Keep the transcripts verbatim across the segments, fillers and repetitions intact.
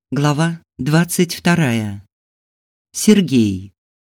Глава двадцать вторая. Сергей.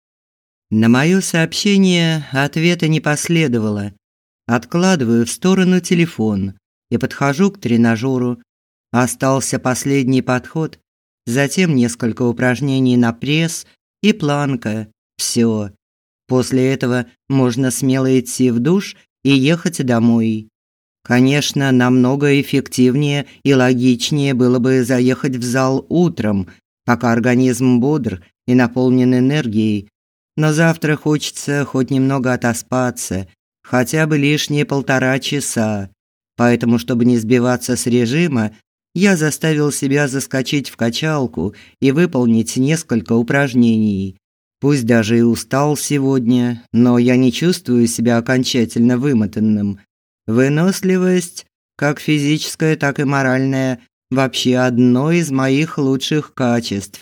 На моё сообщение ответа не последовало. Откладываю в сторону телефон и подхожу к тренажёру. Остался последний подход, затем несколько упражнений на пресс и планка. Всё. После этого можно смело идти в душ и ехать домой. Конечно, намного эффективнее и логичнее было бы заехать в зал утром, пока организм бодр и наполнен энергией. Но завтра хочется хоть немного отоспаться, хотя бы лишние полтора часа. Поэтому, чтобы не сбиваться с режима, я заставил себя заскочить в качалку и выполнить несколько упражнений. Пусть даже и устал сегодня, но я не чувствую себя окончательно вымотанным. Выносливость, как физическая, так и моральная, вообще одно из моих лучших качеств.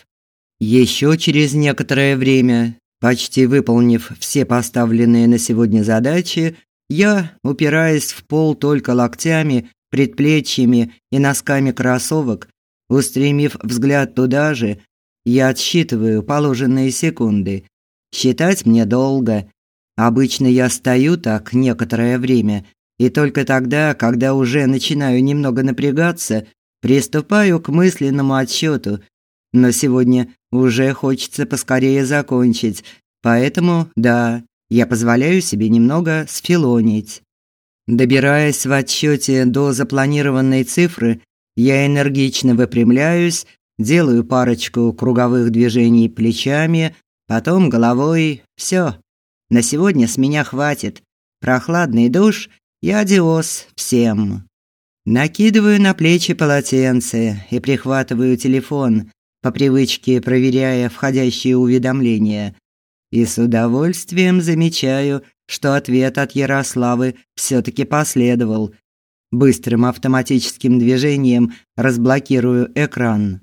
Еще через некоторое время, почти выполнив все поставленные на сегодня задачи, я, упираясь в пол только локтями, предплечьями и носками кроссовок, устремив взгляд туда же, я отсчитываю положенные секунды. Считать мне долго. Обычно я стою так некоторое время, и только тогда, когда уже начинаю немного напрягаться, приступаю к мысленному отсчёту. Но сегодня уже хочется поскорее закончить, поэтому, да, я позволяю себе немного сфилонить. Добираясь в отсчёте до запланированной цифры, я энергично выпрямляюсь, делаю парочку круговых движений плечами, потом головой. Всё. На сегодня с меня хватит. Прохладный душ и адиос всем. Накидываю на плечи полотенце и прихватываю телефон, по привычке проверяя входящие уведомления. И с удовольствием замечаю, что ответ от Ярославы всё-таки последовал. Быстрым автоматическим движением разблокирую экран.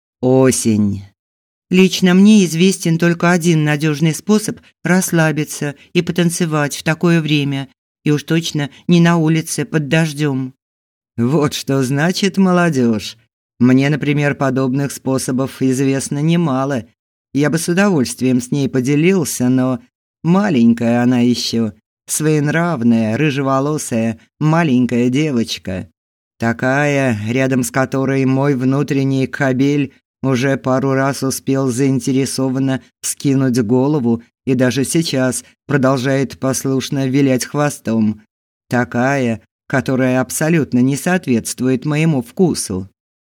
Осень. Лично мне известен только один надежный способ расслабиться и потанцевать в такое время. И уж точно не на улице под дождем. Вот что значит молодежь. Мне, например, подобных способов известно немало. Я бы с удовольствием с ней поделился, но маленькая она еще, своенравная, рыжеволосая, маленькая девочка. Такая, рядом с которой мой внутренний кобель уже пару раз успел заинтересованно вскинуть голову и даже сейчас продолжает послушно вилять хвостом. Такая, которая абсолютно не соответствует моему вкусу.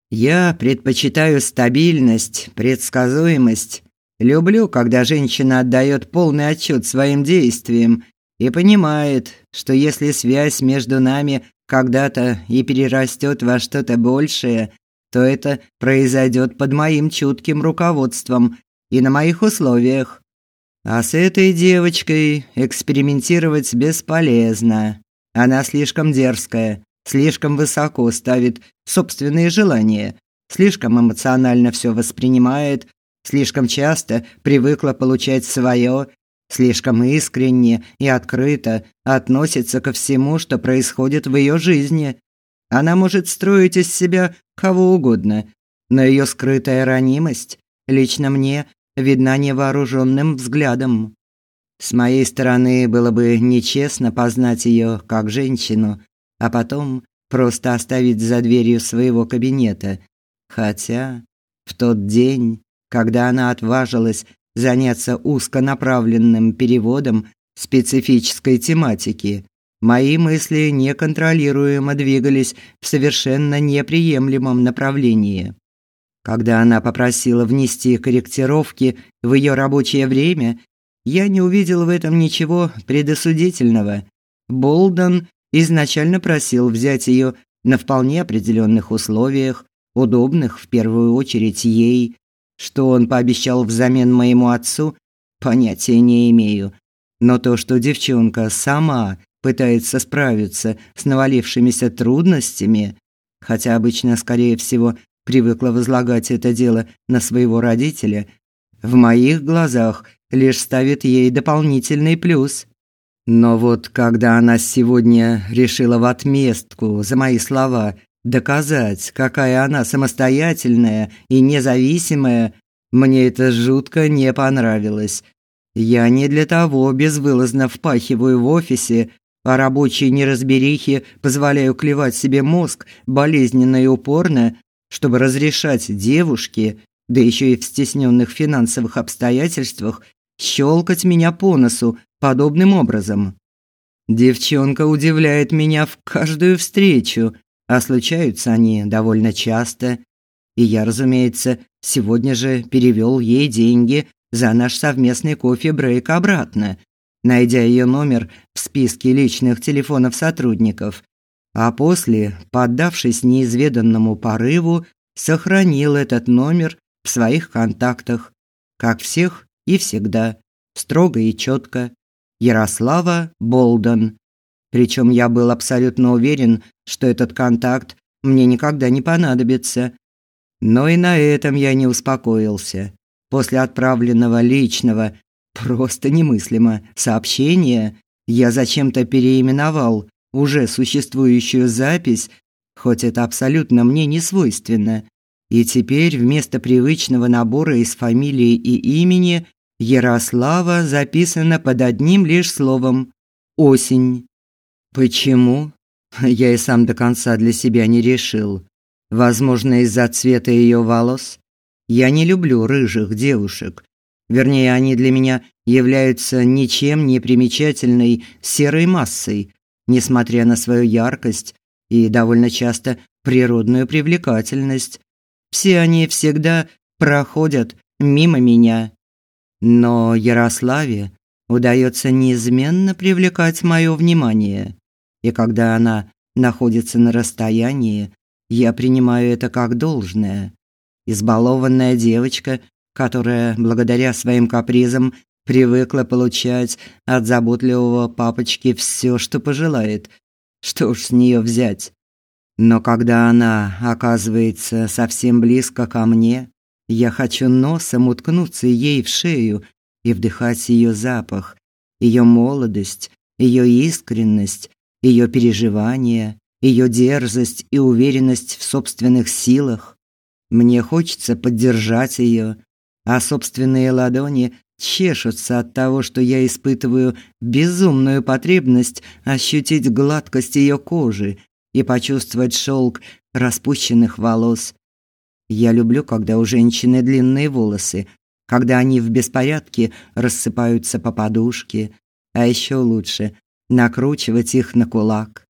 Я предпочитаю стабильность, предсказуемость. Люблю, когда женщина отдает полный отчет своим действиям и понимает, что если связь между нами когда-то и перерастет во что-то большее, то это произойдет под моим чутким руководством и на моих условиях. А с этой девочкой экспериментировать бесполезно. Она слишком дерзкая, слишком высоко ставит собственные желания, слишком эмоционально всё воспринимает, слишком часто привыкла получать своё, слишком искренне и открыто относится ко всему, что происходит в её жизни. Она может строить из себя кого угодно, но её скрытая ранимость лично мне видна невооружённым взглядом. С моей стороны было бы нечестно познать её как женщину, а потом просто оставить за дверью своего кабинета. Хотя в тот день, когда она отважилась заняться узконаправленным переводом специфической тематики, мои мысли неконтролируемо двигались в совершенно неприемлемом направлении. Когда она попросила внести корректировки в её рабочее время, я не увидел в этом ничего предосудительного. Болден изначально просил взять её на вполне определённых условиях, удобных в первую очередь ей. Что он пообещал взамен моему отцу, понятия не имею. Но то, что девчонка сама пытается справиться с навалившимися трудностями, хотя обычно, скорее всего, привыкла возлагать это дело на своего родителя, в моих глазах лишь ставит ей дополнительный плюс. Но вот когда она сегодня решила в отместку за мои слова Доказать, какая она самостоятельная и независимая, мне это жутко не понравилось. Я не для того безвылазно впахиваю в офисе, а рабочей неразберихе позволяю клевать себе мозг болезненно и упорно, чтобы разрешать девушке, да еще и в стесненных финансовых обстоятельствах, щелкать меня по носу подобным образом. Девчонка удивляет меня в каждую встречу, а случаются они довольно часто. И я, разумеется, сегодня же перевел ей деньги за наш совместный кофе-брейк обратно, найдя ее номер в списке личных телефонов сотрудников, а после, поддавшись неизведанному порыву, сохранил этот номер в своих контактах, как всех и всегда, строго и четко. Ярослава Болден. Причем я был абсолютно уверен, что этот контакт мне никогда не понадобится. Но и на этом я не успокоился. После отправленного личного, просто немыслимо, сообщения я зачем-то переименовал уже существующую запись, хоть это абсолютно мне не свойственно. И теперь вместо привычного набора из фамилии и имени Ярослава записано под одним лишь словом «Осень». Почему? Я и сам до конца для себя не решил. Возможно, из-за цвета ее волос. Я не люблю рыжих девушек. Вернее, они для меня являются ничем не примечательной серой массой, несмотря на свою яркость и довольно часто природную привлекательность. Все они всегда проходят мимо меня. Но Ярославе удается неизменно привлекать мое внимание. И когда она находится на расстоянии, я принимаю это как должное. Избалованная девочка, которая благодаря своим капризам привыкла получать от заботливого папочки все, что пожелает. Что уж с нее взять? Но когда она оказывается совсем близко ко мне, я хочу носом уткнуться ей в шею и вдыхать ее запах, ее молодость, ее искренность, ее переживания, ее дерзость и уверенность в собственных силах. Мне хочется поддержать ее, а собственные ладони чешутся от того, что я испытываю безумную потребность ощутить гладкость ее кожи и почувствовать шелк распущенных волос. Я люблю, когда у женщины длинные волосы, когда они в беспорядке рассыпаются по подушке, а еще лучше накручивать их на кулак.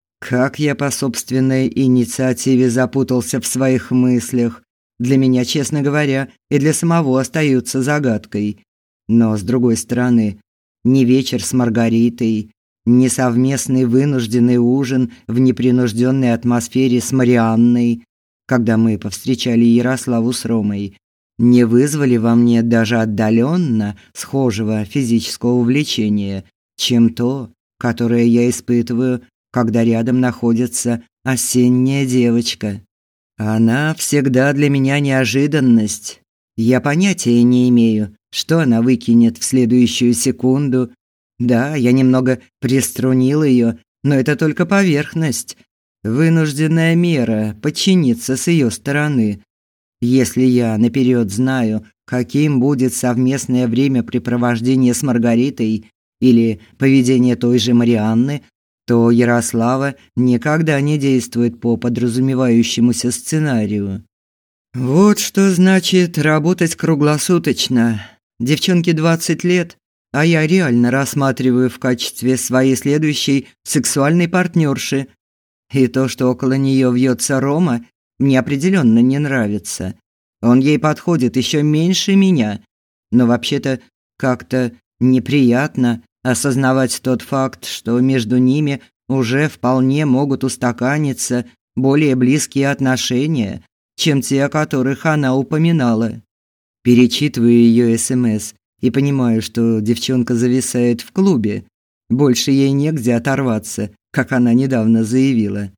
Как я по собственной инициативе запутался в своих мыслях, для меня, честно говоря, и для самого остаются загадкой. Но, с другой стороны, ни вечер с Маргаритой, ни совместный вынужденный ужин в непринужденной атмосфере с Марианной, когда мы повстречали Ярославу с Ромой, не вызвали во мне даже отдаленно схожего физического влечения, чем то, которое я испытываю, когда рядом находится осенняя девочка. Она всегда для меня неожиданность. Я понятия не имею, что она выкинет в следующую секунду. Да, я немного приструнил ее, но это только поверхность. Вынужденная мера подчиниться с ее стороны. Если я наперед знаю, каким будет совместное времяпрепровождение с Маргаритой или поведение той же Марианны, то Ярослава никогда не действует по подразумевающемуся сценарию. Вот что значит работать круглосуточно. Девчонке двадцать лет, а я реально рассматриваю в качестве своей следующей сексуальной партнерши. И то, что около нее вьется Рома, мне определенно не нравится. Он ей подходит еще меньше меня. Но вообще-то как-то неприятно осознавать тот факт, что между ними уже вполне могут устаканиться более близкие отношения, чем те, о которых она упоминала. Перечитываю ее СМС и понимаю, что девчонка зависает в клубе. Больше ей негде оторваться, как она недавно заявила.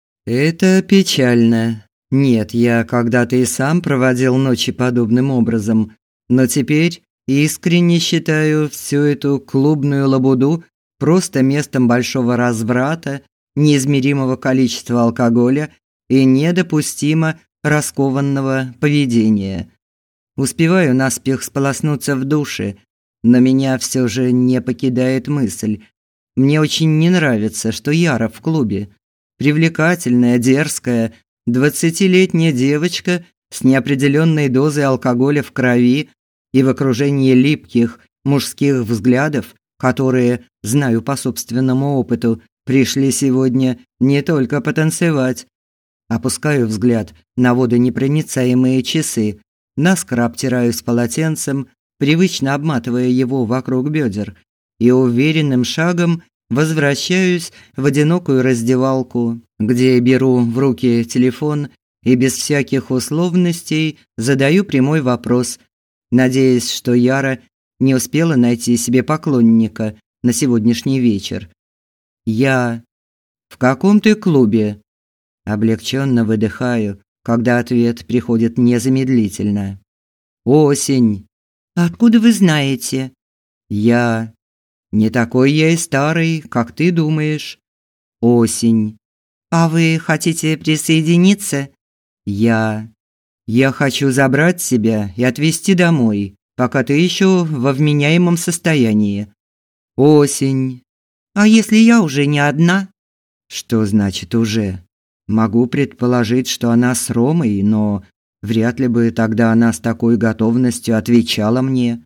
Это печально. Нет, я когда-то и сам проводил ночи подобным образом, но теперь искренне считаю всю эту клубную лабуду просто местом большого разврата, неизмеримого количества алкоголя и недопустимо раскованного поведения. Успеваю наспех сполоснуться в душе, но меня все же не покидает мысль. Мне очень не нравится, что Яра в клубе. Привлекательная, дерзкая, двадцатилетняя девочка с неопределенной дозой алкоголя в крови и в окружении липких мужских взглядов, которые, знаю по собственному опыту, пришли сегодня не только потанцевать. Опускаю взгляд на водонепроницаемые часы, наскоро обтираюсь полотенцем, привычно обматывая его вокруг бедер, и уверенным шагом возвращаюсь в одинокую раздевалку, где беру в руки телефон и без всяких условностей задаю прямой вопрос, надеясь, что Яра не успела найти себе поклонника на сегодняшний вечер. «Я... В каком ты клубе?» Облегченно выдыхаю, когда ответ приходит незамедлительно. «Осень». «Откуда вы знаете?» «Я... Не такой я и старый, как ты думаешь». «Осень». «А вы хотите присоединиться?» «Я... Я хочу забрать себя и отвезти домой, пока ты еще во вменяемом состоянии». «Осень». «А если я уже не одна?» «Что значит «уже»? Могу предположить, что она с Ромой, но вряд ли бы тогда она с такой готовностью отвечала мне.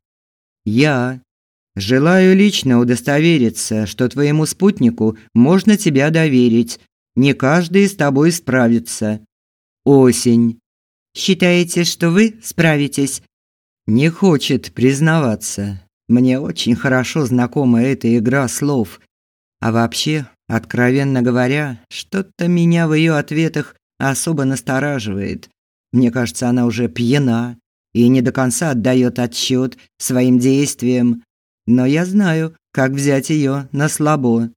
Я желаю лично удостовериться, что твоему спутнику можно тебя доверить. Не каждый с тобой справится. Осень. Считаете, что вы справитесь?» Не хочет признаваться. Мне очень хорошо знакома эта игра слов. А вообще, откровенно говоря, что-то меня в ее ответах особо настораживает. Мне кажется, она уже пьяна и не до конца отдает отчет своим действиям. Но я знаю, как взять ее на слабо.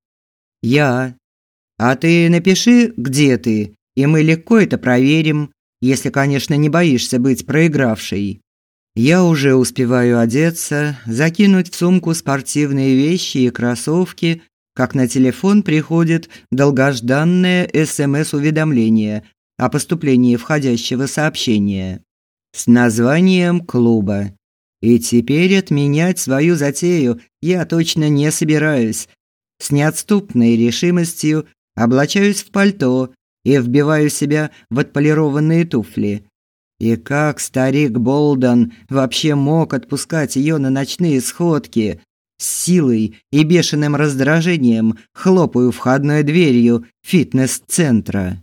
Я. А ты напиши, где ты, и мы легко это проверим, если, конечно, не боишься быть проигравшей. Я уже успеваю одеться, закинуть в сумку спортивные вещи и кроссовки, как на телефон приходит долгожданное эс эм эс-уведомление о поступлении входящего сообщения с названием клуба. И теперь отменять свою затею я точно не собираюсь. С неотступной решимостью облачаюсь в пальто и вбиваю себя в отполированные туфли. И как старик Болден вообще мог отпускать ее на ночные сходки? С силой и бешеным раздражением хлопаю входной дверью фитнес-центра.